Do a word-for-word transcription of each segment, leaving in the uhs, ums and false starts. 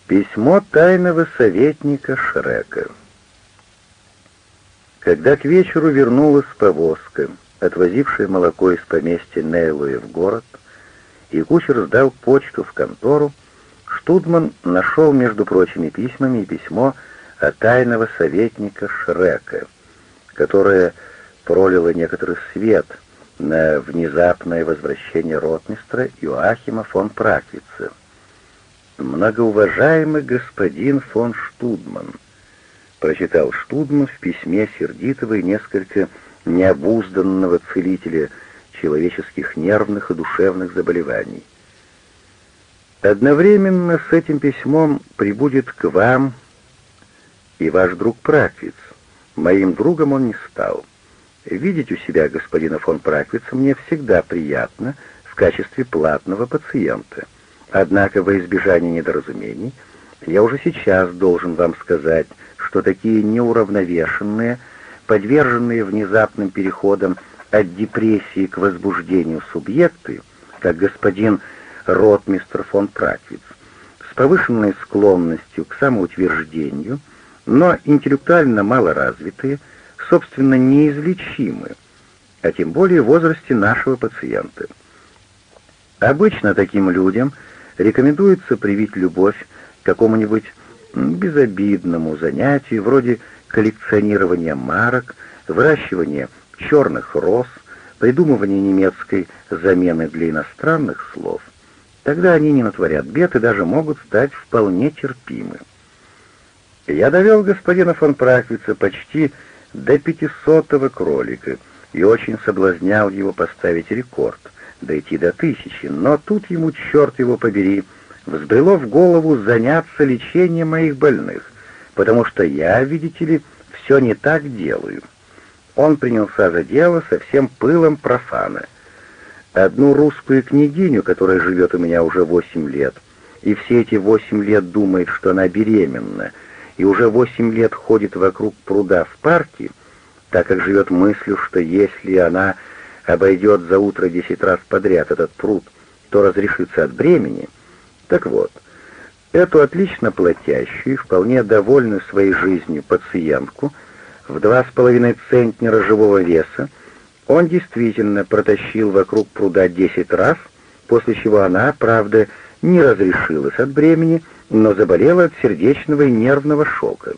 Письмо тайного советника Шрека. Когда к вечеру вернулась повозка, отвозившая молоко из поместья Нейлуя в город, и кучер сдал почту в контору, Штудман нашел между прочими письмами и письмо от тайного советника Шрека, которое пролило некоторый свет на внезапное возвращение ротмистра Иоахима фон Праквица. «Многоуважаемый господин фон Штудман», — прочитал Штудман в письме сердитого и несколько необузданного целителя человеческих нервных и душевных заболеваний. «Одновременно с этим письмом прибудет к вам и ваш друг Праквиц. Моим другом он не стал. Видеть у себя господина фон Праквица мне всегда приятно в качестве платного пациента. Однако во избежание недоразумений я уже сейчас должен вам сказать, что такие неуравновешенные, подверженные внезапным переходам от депрессии к возбуждению субъекты, как господин ротмистр фон Праквиц, с повышенной склонностью к самоутверждению, но интеллектуально малоразвитые, собственно, неизлечимы, а тем более в возрасте нашего пациента. Обычно таким людям рекомендуется привить любовь к какому-нибудь безобидному занятию, вроде коллекционирования марок, выращивания черных роз, придумывания немецкой замены для иностранных слов. Тогда они не натворят бед и даже могут стать вполне терпимы. Я довел господина фон Праквица почти до пятисотого кролика и очень соблазнял его поставить рекорд, дойти до тысячи, но тут ему, черт его побери, взбрело в голову заняться лечением моих больных, потому что я, видите ли, все не так делаю. Он принялся за дело со всем пылом профана. Одну русскую княгиню, которая живет у меня уже восемь лет, и все эти восемь лет думает, что она беременна, и уже восемь лет ходит вокруг пруда в парке, так как живет мыслью, что если она обойдет за утро десять раз подряд этот пруд, то разрешится от бремени. Так вот, эту отлично платящую и вполне довольную своей жизнью пациентку в два с половиной центнера живого веса он действительно протащил вокруг пруда десять раз, после чего она, правда, не разрешилась от бремени, но заболела от сердечного и нервного шока.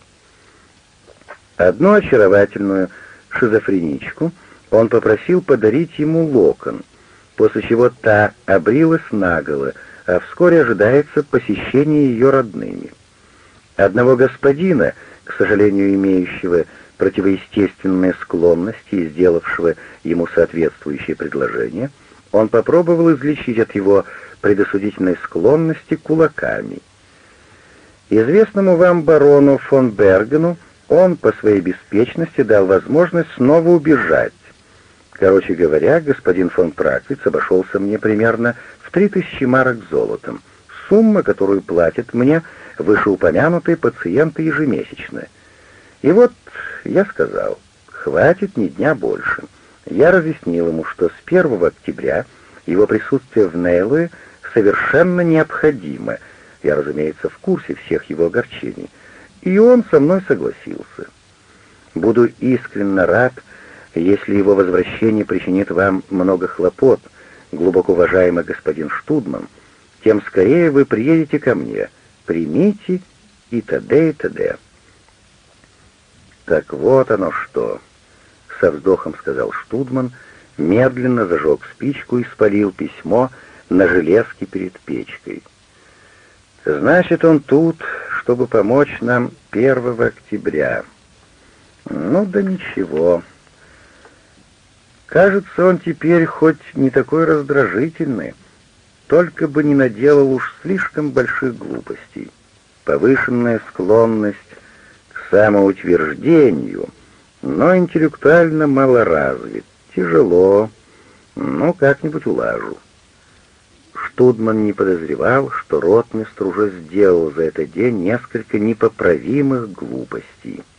Одну очаровательную шизофреничку он попросил подарить ему локон, после чего та обрилась наголо, а вскоре ожидается посещение ее родными. Одного господина, к сожалению, имеющего противоестественные склонности и сделавшего ему соответствующее предложение, он попробовал излечить от его предосудительной склонности кулаками. Известному вам барону фон Бергену он по своей беспечности дал возможность снова убежать. Короче говоря, господин фон Праквиц обошелся мне примерно в три тысячи марок золотом, сумма, которую платят мне вышеупомянутые пациенты ежемесячно. И вот я сказал, хватит ни дня больше. Я разъяснил ему, что с первого октября его присутствие в Нейлуе совершенно необходимо. Я, разумеется, в курсе всех его огорчений. И он со мной согласился. Буду искренне рад, если его возвращение причинит вам много хлопот, глубоко уважаемый господин Штудман, тем скорее вы приедете ко мне. Примите и т.д. и т.д. «Так вот оно что», — со вздохом сказал Штудман, медленно зажег спичку и спалил письмо на железке перед печкой. «Значит, он тут, чтобы помочь нам первого октября. Ну да ничего. Кажется, он теперь хоть не такой раздражительный, только бы не наделал уж слишком больших глупостей. Повышенная склонность к самоутверждению, но интеллектуально малоразвит. Тяжело, но как-нибудь улажу». Штудман не подозревал, что ротмистр уже сделал за этот день несколько непоправимых глупостей.